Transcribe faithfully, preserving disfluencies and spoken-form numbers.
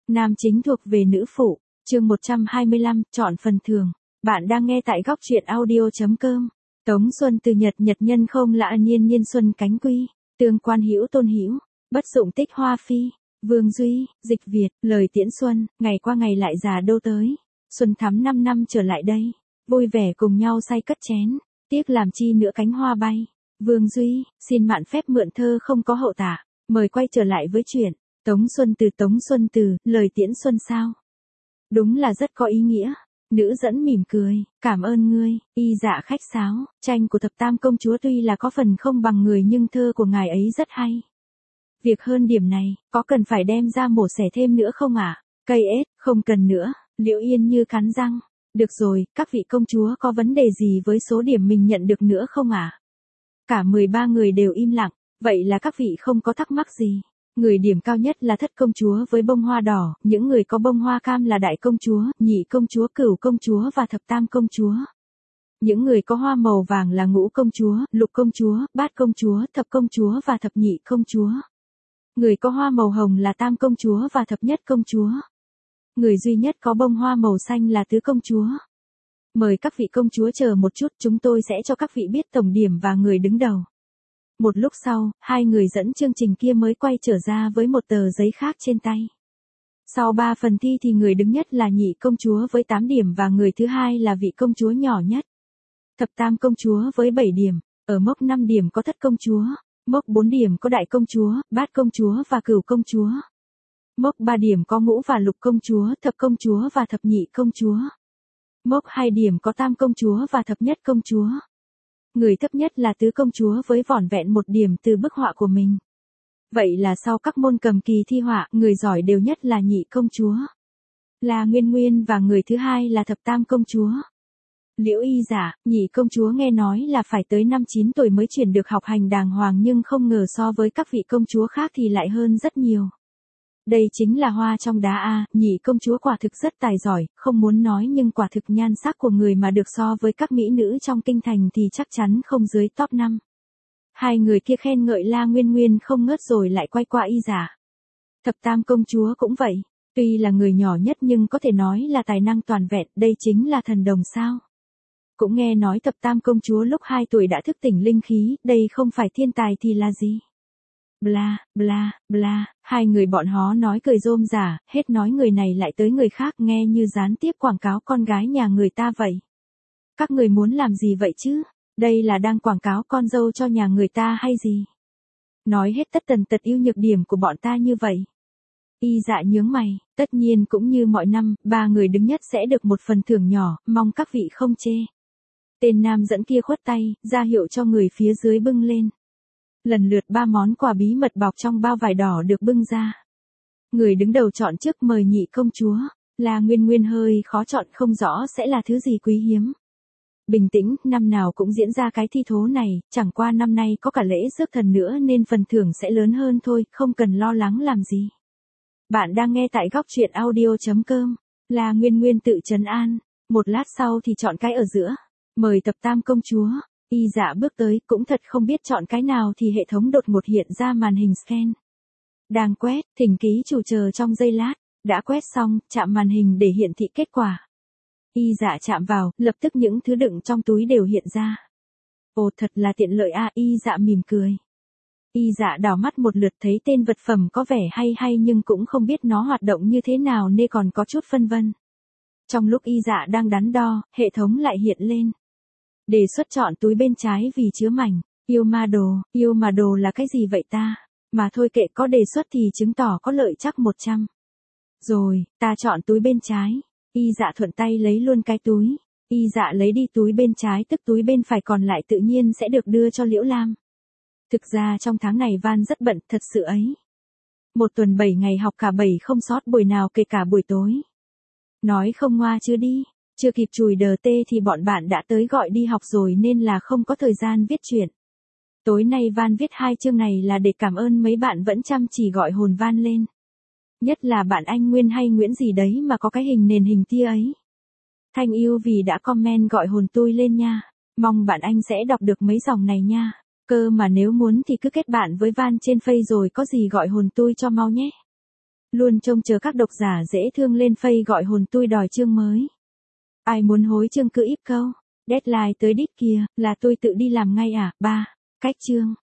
Nam chính thuộc về nữ phụ, chương một trăm hai mươi lăm, chọn phần thưởng. Bạn đang nghe tại góc truyện audio.com. Tống Xuân từ nhật nhật nhân không lạ niên niên xuân cánh quy, tương quan hữu tôn hữu, bất dụng tích hoa phi, Vương Duy, dịch Việt, lời tiễn xuân, ngày qua ngày lại già đô tới. Xuân thắm năm năm trở lại đây, vui vẻ cùng nhau say cất chén, tiếc làm chi nữa cánh hoa bay. Vương Duy, xin mạn phép mượn thơ không có hậu tả, mời quay trở lại với chuyện. Tống Xuân Từ Tống Xuân Từ, lời tiễn xuân sao? Đúng là rất có ý nghĩa. Nữ dẫn mỉm cười, cảm ơn ngươi, y dạ khách sáo, tranh của thập tam công chúa tuy là có phần không bằng người nhưng thơ của ngài ấy rất hay. Việc hơn điểm này, có cần phải đem ra mổ xẻ thêm nữa không ạ? À? Cây ết, không cần nữa, Liễu Yên Như cắn răng. Được rồi, các vị công chúa có vấn đề gì với số điểm mình nhận được nữa không ạ? À? Cả mười ba người đều im lặng, vậy là các vị không có thắc mắc gì. Người điểm cao nhất là thất công chúa với bông hoa đỏ, những người có bông hoa cam là đại công chúa, nhị công chúa, cửu công chúa và thập tam công chúa. Những người có hoa màu vàng là ngũ công chúa, lục công chúa, bát công chúa, thập công chúa và thập nhị công chúa. Người có hoa màu hồng là tam công chúa và thập nhất công chúa. Người duy nhất có bông hoa màu xanh là tứ công chúa. Mời các vị công chúa chờ một chút, chúng tôi sẽ cho các vị biết tổng điểm và người đứng đầu. Một lúc sau, hai người dẫn chương trình kia mới quay trở ra với một tờ giấy khác trên tay. Sau ba phần thi thì người đứng nhất là nhị công chúa với tám điểm và người thứ hai là vị công chúa nhỏ nhất. Thập tam công chúa với bảy điểm, ở mốc năm điểm có thất công chúa, mốc bốn điểm có đại công chúa, bát công chúa và cửu công chúa. Mốc ba điểm có ngũ và lục công chúa, thập công chúa và thập nhị công chúa. Mốc hai điểm có tam công chúa và thập nhất công chúa. Người thấp nhất là tứ công chúa với vỏn vẹn một điểm từ bức họa của mình. Vậy là sau các môn cầm kỳ thi họa, người giỏi đều nhất là nhị công chúa. Là Nguyên Nguyên và người thứ hai là thập tam công chúa. Liễu Y giả, nhị công chúa nghe nói là phải tới năm chín tuổi mới chuyển được học hành đàng hoàng nhưng không ngờ so với các vị công chúa khác thì lại hơn rất nhiều. Đây chính là hoa trong đá a, nhị công chúa quả thực rất tài giỏi, không muốn nói nhưng quả thực nhan sắc của người mà được so với các mỹ nữ trong kinh thành thì chắc chắn không dưới top năm. Hai người kia khen ngợi La Nguyên Nguyên không ngớt rồi lại quay qua Y giả. Thập tam công chúa cũng vậy, tuy là người nhỏ nhất nhưng có thể nói là tài năng toàn vẹn, đây chính là thần đồng sao. Cũng nghe nói thập tam công chúa lúc hai tuổi đã thức tỉnh linh khí, đây không phải thiên tài thì là gì? Bla, bla, bla, hai người bọn họ nói cười rôm rả, hết nói người này lại tới người khác nghe như gián tiếp quảng cáo con gái nhà người ta vậy. Các người muốn làm gì vậy chứ? Đây là đang quảng cáo con dâu cho nhà người ta hay gì? Nói hết tất tần tật ưu nhược điểm của bọn ta như vậy. Y dạ nhướng mày, tất nhiên cũng như mọi năm, ba người đứng nhất sẽ được một phần thưởng nhỏ, mong các vị không chê. Tên nam dẫn kia khuất tay, ra hiệu cho người phía dưới bưng lên. Lần lượt ba món quà bí mật bọc trong bao vải đỏ được bưng ra. Người đứng đầu chọn trước mời nhị công chúa, là Nguyên Nguyên hơi khó chọn không rõ sẽ là thứ gì quý hiếm. Bình tĩnh, năm nào cũng diễn ra cái thi thố này, chẳng qua năm nay có cả lễ rước thần nữa nên phần thưởng sẽ lớn hơn thôi, không cần lo lắng làm gì. Bạn đang nghe tại góc truyện audio.com, là Nguyên Nguyên tự trấn an, một lát sau thì chọn cái ở giữa, mời thập tam công chúa. Y dạ bước tới, cũng thật không biết chọn cái nào thì hệ thống đột ngột hiện ra màn hình scan. Đang quét, thỉnh ký chủ chờ trong giây lát, đã quét xong, chạm màn hình để hiển thị kết quả. Y dạ chạm vào, lập tức những thứ đựng trong túi đều hiện ra. Ồ thật là tiện lợi a, Y dạ mỉm cười. Y dạ đảo mắt một lượt thấy tên vật phẩm có vẻ hay hay nhưng cũng không biết nó hoạt động như thế nào nên còn có chút phân vân. Trong lúc Y dạ đang đắn đo, hệ thống lại hiện lên. Đề xuất chọn túi bên trái vì chứa mảnh, yêu ma đồ, yêu ma đồ là cái gì vậy ta? Mà thôi kệ có đề xuất thì chứng tỏ có lợi chắc một trăm. Rồi, ta chọn túi bên trái. Y dạ thuận tay lấy luôn cái túi. Y dạ lấy đi túi bên trái tức túi bên phải còn lại tự nhiên sẽ được đưa cho Liễu Lam. Thực ra trong tháng này Van rất bận thật sự ấy. Một tuần bảy ngày học cả bảy không sót buổi nào kể cả buổi tối. Nói không ngoa chứ đi. Chưa kịp chùi đờ tê thì bọn bạn đã tới gọi đi học rồi nên là không có thời gian viết truyện. Tối nay Van viết hai chương này là để cảm ơn mấy bạn vẫn chăm chỉ gọi hồn Van lên. Nhất là bạn anh Nguyên hay Nguyễn gì đấy mà có cái hình nền hình tia ấy. Thanh yêu vì đã comment gọi hồn tôi lên nha. Mong bạn anh sẽ đọc được mấy dòng này nha. Cơ mà nếu muốn thì cứ kết bạn với Van trên Face rồi có gì gọi hồn tôi cho mau nhé. Luôn trông chờ các độc giả dễ thương lên Face gọi hồn tui đòi chương mới. Ai muốn hối chương cứ íp câu. Deadline tới đích kìa, là tôi tự đi làm ngay à? ba. Cách chương.